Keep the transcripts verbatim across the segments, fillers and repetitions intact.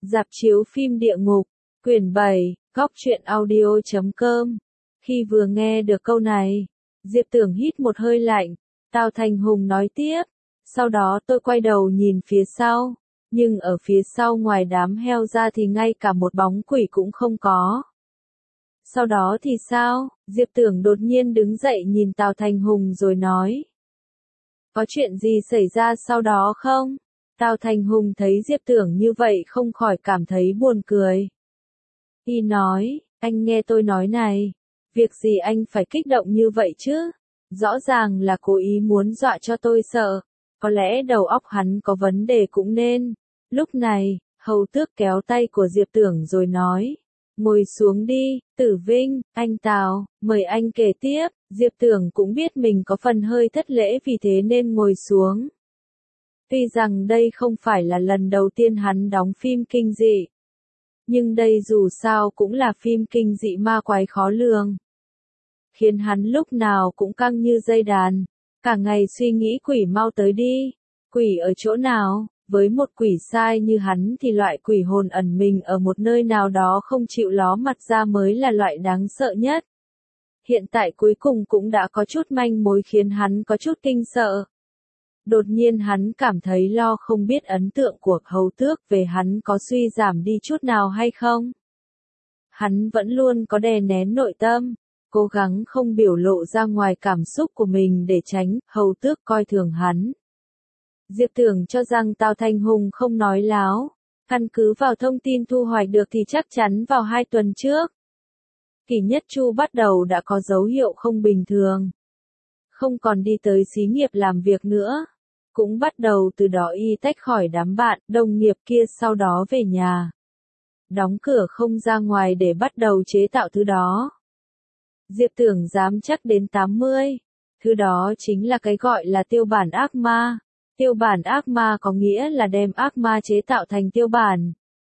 Rạp chiếu phim địa ngục, quyển bảy, góc truyện audio chấm com. Khi vừa nghe được câu này, Diệp Tưởng hít một hơi lạnh, Tào Thành Hùng nói tiếp, sau đó tôi quay đầu nhìn phía sau, nhưng ở phía sau ngoài đám heo ra thì ngay cả một bóng quỷ cũng không có. Sau đó thì sao? Diệp Tưởng đột nhiên đứng dậy nhìn Tào Thành Hùng rồi nói. Có chuyện gì xảy ra sau đó không? Tào Thành Hùng thấy Diệp Tưởng như vậy không khỏi cảm thấy buồn cười. Y nói, anh nghe tôi nói này, việc gì anh phải kích động như vậy chứ? Rõ ràng là cố ý muốn dọa cho tôi sợ, có lẽ đầu óc hắn có vấn đề cũng nên. Lúc này, Hầu Tước kéo tay của Diệp Tưởng rồi nói, ngồi xuống đi, Tử Vinh, anh Tào, mời anh kể tiếp. Diệp Tưởng cũng biết mình có phần hơi thất lễ vì thế nên ngồi xuống. Tuy rằng đây không phải là lần đầu tiên hắn đóng phim kinh dị, nhưng đây dù sao cũng là phim kinh dị ma quái khó lường, khiến hắn lúc nào cũng căng như dây đàn, cả ngày suy nghĩ quỷ mau tới đi, quỷ ở chỗ nào? Với một quỷ sai như hắn thì loại quỷ hồn ẩn mình ở một nơi nào đó không chịu ló mặt ra mới là loại đáng sợ nhất. Hiện tại cuối cùng cũng đã có chút manh mối khiến hắn có chút kinh sợ. Đột nhiên hắn cảm thấy lo không biết ấn tượng của Hầu Tước về hắn có suy giảm đi chút nào hay không. Hắn vẫn luôn có đè nén nội tâm, cố gắng không biểu lộ ra ngoài cảm xúc của mình để tránh Hầu Tước coi thường hắn. Diệp Tưởng cho rằng Tào Thành Hùng không nói láo, căn cứ vào thông tin thu hoạch được thì chắc chắn vào hai tuần trước, Kỷ Nhất Chu bắt đầu đã có dấu hiệu không bình thường. Không còn đi tới xí nghiệp làm việc nữa. Cũng bắt đầu từ đó y tách khỏi đám bạn, đồng nghiệp kia sau đó về nhà. Đóng cửa không ra ngoài để bắt đầu chế tạo thứ đó. Diệp Tưởng dám chắc đến tám mươi. Thứ đó chính là cái gọi là tiêu bản ác ma. Tiêu bản ác ma có nghĩa là đem ác ma chế tạo thành tiêu bản.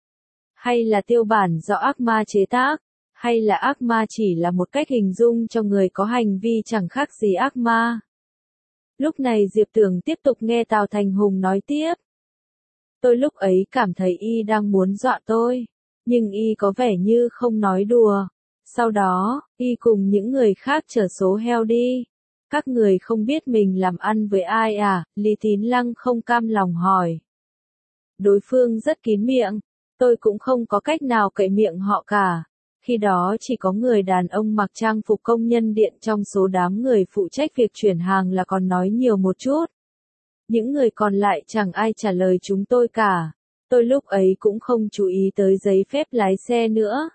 Hay là tiêu bản do ác ma chế tác. Hay là ác ma chỉ là một cách hình dung cho người có hành vi chẳng khác gì ác ma. Lúc này Diệp Tưởng tiếp tục nghe Tào Thành Hùng nói tiếp. Tôi lúc ấy cảm thấy y đang muốn dọa tôi, nhưng y có vẻ như không nói đùa. Sau đó, y cùng những người khác chở số heo đi. Các người không biết mình làm ăn với ai à? Lý Tín Lăng không cam lòng hỏi. Đối phương rất kín miệng, tôi cũng không có cách nào cậy miệng họ cả. Khi đó chỉ có người đàn ông mặc trang phục công nhân điện trong số đám người phụ trách việc chuyển hàng là còn nói nhiều một chút. Những người còn lại chẳng ai trả lời chúng tôi cả. Tôi lúc ấy cũng không chú ý tới giấy phép lái xe nữa.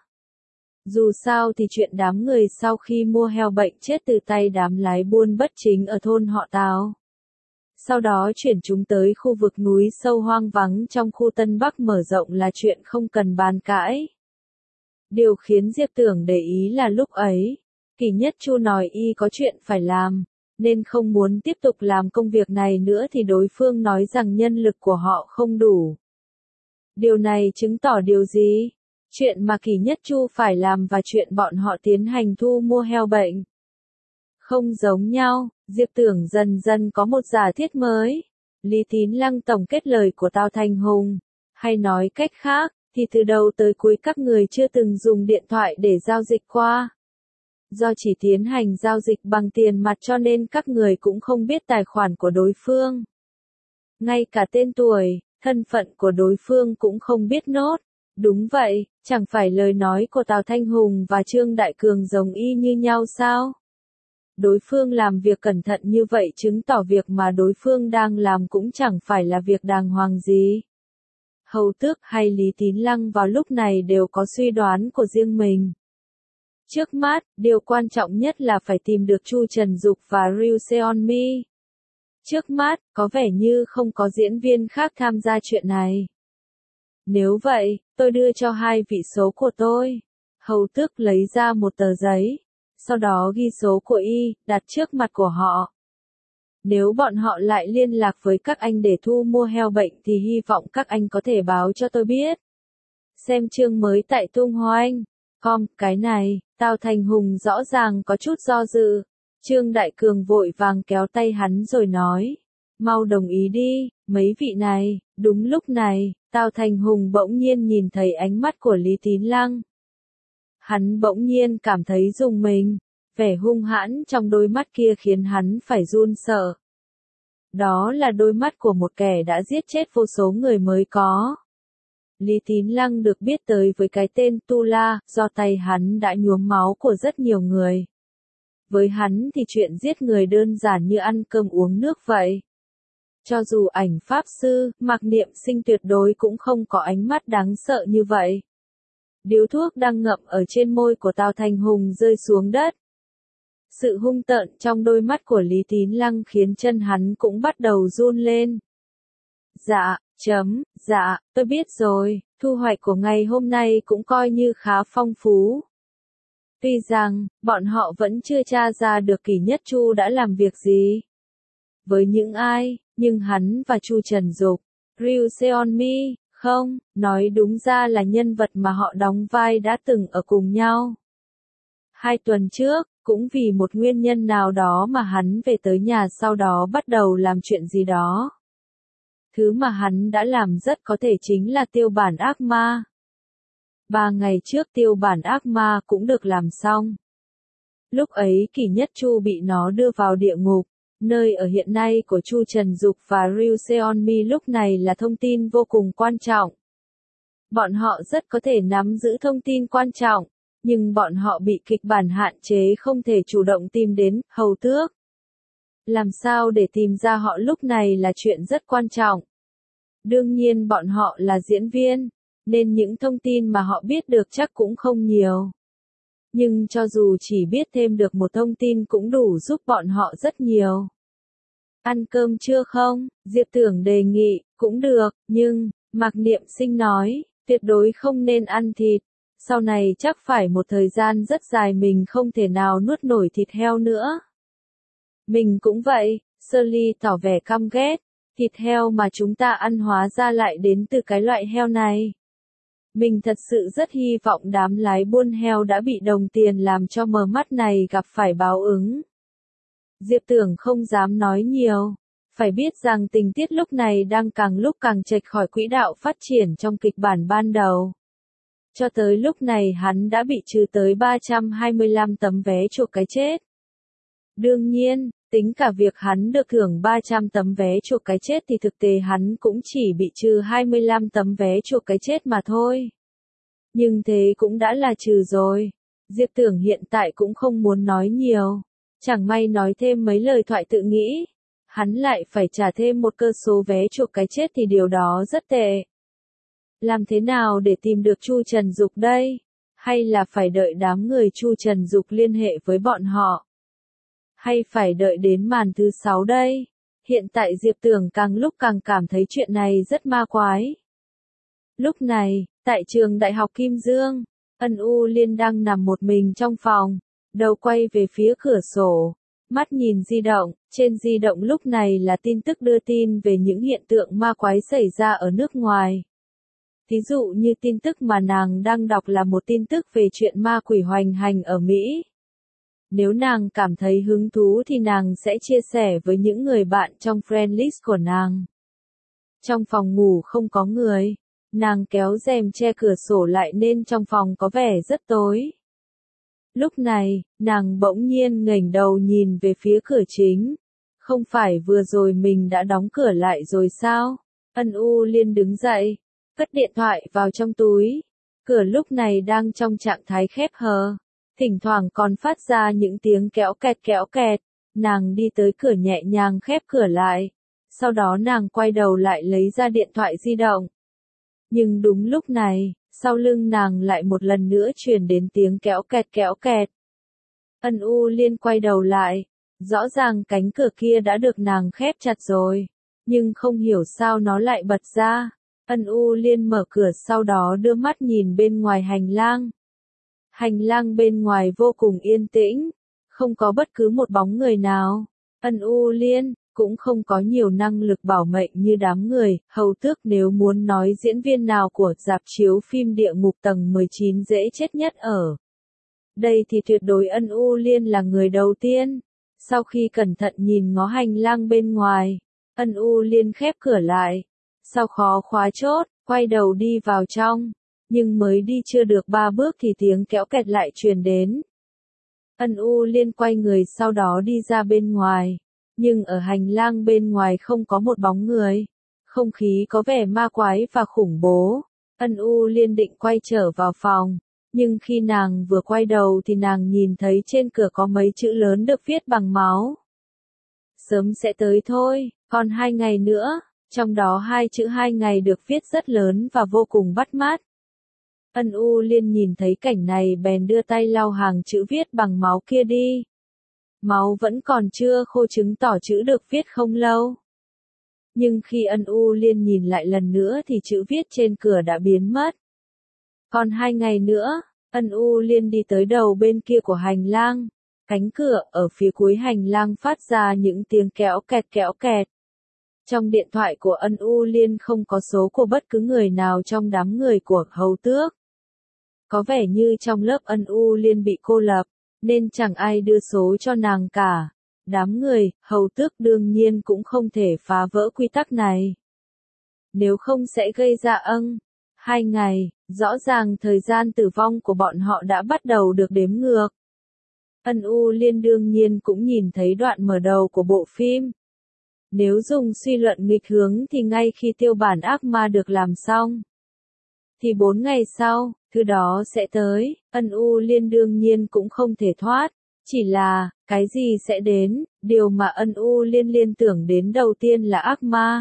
Dù sao thì chuyện đám người sau khi mua heo bệnh chết từ tay đám lái buôn bất chính ở thôn họ Tào. Sau đó chuyển chúng tới khu vực núi sâu hoang vắng trong khu Tân Bắc mở rộng là chuyện không cần bàn cãi. Điều khiến Diệp Tưởng để ý là lúc ấy, Kỷ Nhất Chu nói y có chuyện phải làm, nên không muốn tiếp tục làm công việc này nữa thì đối phương nói rằng nhân lực của họ không đủ. Điều này chứng tỏ điều gì? Chuyện mà Kỷ Nhất Chu phải làm và chuyện bọn họ tiến hành thu mua heo bệnh không giống nhau. Diệp Tưởng dần dần có một giả thiết mới. Lý Tín Lăng tổng kết lời của Tào Thành Hùng, hay nói cách khác, thì từ đầu tới cuối các người chưa từng dùng điện thoại để giao dịch qua. Do chỉ tiến hành giao dịch bằng tiền mặt cho nên các người cũng không biết tài khoản của đối phương. Ngay cả tên tuổi, thân phận của đối phương cũng không biết nốt. Đúng vậy, chẳng phải lời nói của Tào Thanh Hùng và Trương Đại Cường giống y như nhau sao? Đối phương làm việc cẩn thận như vậy chứng tỏ việc mà đối phương đang làm cũng chẳng phải là việc đàng hoàng gì. Hầu Tước hay Lý Tín Lăng vào lúc này đều có suy đoán của riêng mình. Trước mắt, điều quan trọng nhất là phải tìm được Chu Trần Dục và Ryu Seonmi. Trước mắt, có vẻ như không có diễn viên khác tham gia chuyện này. Nếu vậy, tôi đưa cho hai vị số của tôi. Hầu Tước lấy ra một tờ giấy, sau đó ghi số của y, đặt trước mặt của họ. Nếu bọn họ lại liên lạc với các anh để thu mua heo bệnh thì hy vọng các anh có thể báo cho tôi biết. Xem chương mới tại tung hoành chấm com, cái này, Tào Thành Hùng rõ ràng có chút do dự. Trương Đại Cường vội vàng kéo tay hắn rồi nói. Mau đồng ý đi, mấy vị này. Đúng lúc này, Tào Thành Hùng bỗng nhiên nhìn thấy ánh mắt của Lý Tín Lăng. Hắn bỗng nhiên cảm thấy rùng mình, vẻ hung hãn trong đôi mắt kia khiến hắn phải run sợ. Đó là đôi mắt của một kẻ đã giết chết vô số người mới có. Lý Tín Lăng được biết tới với cái tên Tu La, do tay hắn đã nhuốm máu của rất nhiều người. Với hắn thì chuyện giết người đơn giản như ăn cơm uống nước vậy. Cho dù ảnh Pháp Sư, Mạc Niệm Sinh tuyệt đối cũng không có ánh mắt đáng sợ như vậy. Điếu thuốc đang ngậm ở trên môi của Tào Thành Hùng rơi xuống đất. Sự hung tợn trong đôi mắt của Lý Tín Lăng khiến chân hắn cũng bắt đầu run lên. Dạ, chấm, dạ, tôi biết rồi, thu hoạch của ngày hôm nay cũng coi như khá phong phú. Tuy rằng, bọn họ vẫn chưa tra ra được Kỷ Nhất Chu đã làm việc gì. Với những ai, nhưng hắn và Chu Trần Dục, Ryu Seonmi, không, nói đúng ra là nhân vật mà họ đóng vai đã từng ở cùng nhau. Hai tuần trước, cũng vì một nguyên nhân nào đó mà hắn về tới nhà sau đó bắt đầu làm chuyện gì đó. Thứ mà hắn đã làm rất có thể chính là tiêu bản ác ma. Ba ngày trước tiêu bản ác ma cũng được làm xong. Lúc ấy Kỷ Nhất Chu bị nó đưa vào địa ngục, nơi ở hiện nay của Chu Trần Dục và Ryu Seonmi lúc này là thông tin vô cùng quan trọng. Bọn họ rất có thể nắm giữ thông tin quan trọng, nhưng bọn họ bị kịch bản hạn chế không thể chủ động tìm đến Hầu Tước. Làm sao để tìm ra họ lúc này là chuyện rất quan trọng. Đương nhiên bọn họ là diễn viên, nên những thông tin mà họ biết được chắc cũng không nhiều. Nhưng cho dù chỉ biết thêm được một thông tin cũng đủ giúp bọn họ rất nhiều. Ăn cơm chưa không? Diệp Tưởng đề nghị, cũng được, nhưng, Mạc Niệm Sinh nói, tuyệt đối không nên ăn thịt. Sau này chắc phải một thời gian rất dài mình không thể nào nuốt nổi thịt heo nữa. Mình cũng vậy, Shirley tỏ vẻ căm ghét. Thịt heo mà chúng ta ăn hóa ra lại đến từ cái loại heo này. Mình thật sự rất hy vọng đám lái buôn heo đã bị đồng tiền làm cho mờ mắt này gặp phải báo ứng. Diệp Tưởng không dám nói nhiều. Phải biết rằng tình tiết lúc này đang càng lúc càng chệch khỏi quỹ đạo phát triển trong kịch bản ban đầu. Cho tới lúc này hắn đã bị trừ tới ba trăm hai mươi lăm tấm vé chuộc cái chết. Đương nhiên, tính cả việc hắn được thưởng ba trăm tấm vé chuộc cái chết thì thực tế hắn cũng chỉ bị trừ hai mươi lăm tấm vé chuộc cái chết mà thôi. Nhưng thế cũng đã là trừ rồi. Diệp Tưởng hiện tại cũng không muốn nói nhiều. Chẳng may nói thêm mấy lời thoại tự nghĩ. Hắn lại phải trả thêm một cơ số vé chuộc cái chết thì điều đó rất tệ. Làm thế nào để tìm được Chu Trần Dục đây? Hay là phải đợi đám người Chu Trần Dục liên hệ với bọn họ? Hay phải đợi đến màn thứ sáu đây? Hiện tại Diệp Tưởng càng lúc càng cảm thấy chuyện này rất ma quái. Lúc này, tại trường Đại học Kim Dương, Ân U Liên đang nằm một mình trong phòng, đầu quay về phía cửa sổ, mắt nhìn di động, trên di động lúc này là tin tức đưa tin về những hiện tượng ma quái xảy ra ở nước ngoài. Thí dụ như tin tức mà nàng đang đọc là một tin tức về chuyện ma quỷ hoành hành ở Mỹ. Nếu nàng cảm thấy hứng thú thì nàng sẽ chia sẻ với những người bạn trong friend list của nàng. Trong phòng ngủ không có người, nàng kéo rèm che cửa sổ lại nên trong phòng có vẻ rất tối. Lúc này, nàng bỗng nhiên ngẩng đầu nhìn về phía cửa chính. Không phải vừa rồi mình đã đóng cửa lại rồi sao? Ân U Liên đứng dậy, cất điện thoại vào trong túi. Cửa lúc này đang trong trạng thái khép hờ. Thỉnh thoảng còn phát ra những tiếng kéo kẹt kéo kẹt. Nàng đi tới cửa nhẹ nhàng khép cửa lại. Sau đó nàng quay đầu lại lấy ra điện thoại di động. Nhưng đúng lúc này, sau lưng nàng lại một lần nữa truyền đến tiếng kéo kẹt kéo kẹt. Ân U Liên quay đầu lại. Rõ ràng cánh cửa kia đã được nàng khép chặt rồi. Nhưng không hiểu sao nó lại bật ra. Ân U Liên mở cửa sau đó đưa mắt nhìn bên ngoài hành lang. Hành lang bên ngoài vô cùng yên tĩnh, không có bất cứ một bóng người nào. Ân U Liên cũng không có nhiều năng lực bảo mệnh như đám người Hầu Tước. Nếu muốn nói diễn viên nào của rạp chiếu phim Địa Ngục tầng mười chín dễ chết nhất ở đây thì tuyệt đối Ân U Liên là người đầu tiên. Sau khi cẩn thận nhìn ngó hành lang bên ngoài, Ân U Liên khép cửa lại. Sau khó khóa chốt, quay đầu đi vào trong, nhưng mới đi chưa được ba bước thì tiếng kéo kẹt lại truyền đến. Ân U Liên quay người sau đó đi ra bên ngoài, nhưng ở hành lang bên ngoài không có một bóng người, không khí có vẻ ma quái và khủng bố. Ân U Liên định quay trở vào phòng, nhưng khi nàng vừa quay đầu thì nàng nhìn thấy trên cửa có mấy chữ lớn được viết bằng máu. Sớm sẽ tới thôi, còn hai ngày nữa, trong đó hai chữ hai ngày được viết rất lớn và vô cùng bắt mắt. Ân U Liên nhìn thấy cảnh này bèn đưa tay lau hàng chữ viết bằng máu kia đi. Máu vẫn còn chưa khô chứng tỏ chữ được viết không lâu. Nhưng khi Ân U Liên nhìn lại lần nữa thì chữ viết trên cửa đã biến mất. Còn hai ngày nữa, Ân U Liên đi tới đầu bên kia của hành lang. Cánh cửa ở phía cuối hành lang phát ra những tiếng kéo kẹt kéo kẹt. Trong điện thoại của Ân U Liên không có số của bất cứ người nào trong đám người của Hầu Tước. Có vẻ như trong lớp Ân U Liên bị cô lập, nên chẳng ai đưa số cho nàng cả. Đám người, Hầu Tước đương nhiên cũng không thể phá vỡ quy tắc này. Nếu không sẽ gây ra ân. Hai ngày, rõ ràng thời gian tử vong của bọn họ đã bắt đầu được đếm ngược. Ân U Liên đương nhiên cũng nhìn thấy đoạn mở đầu của bộ phim. Nếu dùng suy luận nghịch hướng thì ngay khi tiêu bản ác ma được làm xong, thì bốn ngày sau, thứ đó sẽ tới. Ân U Liên đương nhiên cũng không thể thoát. Chỉ là, cái gì sẽ đến, điều mà Ân U Liên liên tưởng đến đầu tiên là ác ma.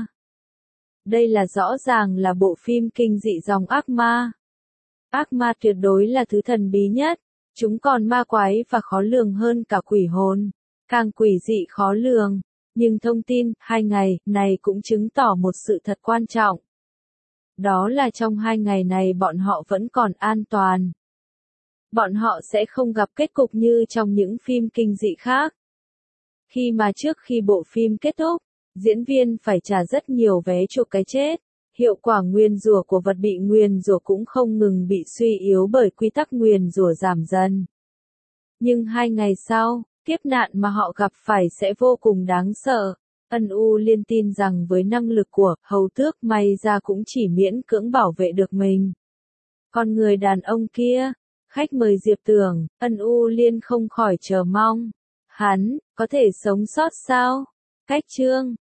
Đây là rõ ràng là bộ phim kinh dị dòng ác ma. Ác ma tuyệt đối là thứ thần bí nhất. Chúng còn ma quái và khó lường hơn cả quỷ hồn. Càng quỷ dị khó lường. Nhưng thông tin, hai ngày, này cũng chứng tỏ một sự thật quan trọng. Đó là trong hai ngày này bọn họ vẫn còn an toàn. Bọn họ sẽ không gặp kết cục như trong những phim kinh dị khác. Khi mà trước khi bộ phim kết thúc, diễn viên phải trả rất nhiều vé chuộc cái chết. Hiệu quả nguyền rủa của vật bị nguyền rủa cũng không ngừng bị suy yếu bởi quy tắc nguyền rủa giảm dần. Nhưng hai ngày sau, kiếp nạn mà họ gặp phải sẽ vô cùng đáng sợ. Ân U Liên tin rằng với năng lực của Hầu Tước may ra cũng chỉ miễn cưỡng bảo vệ được mình. Còn người đàn ông kia, khách mời Diệp Tưởng, Ân U Liên không khỏi chờ mong. Hắn, có thể sống sót sao? Cách chương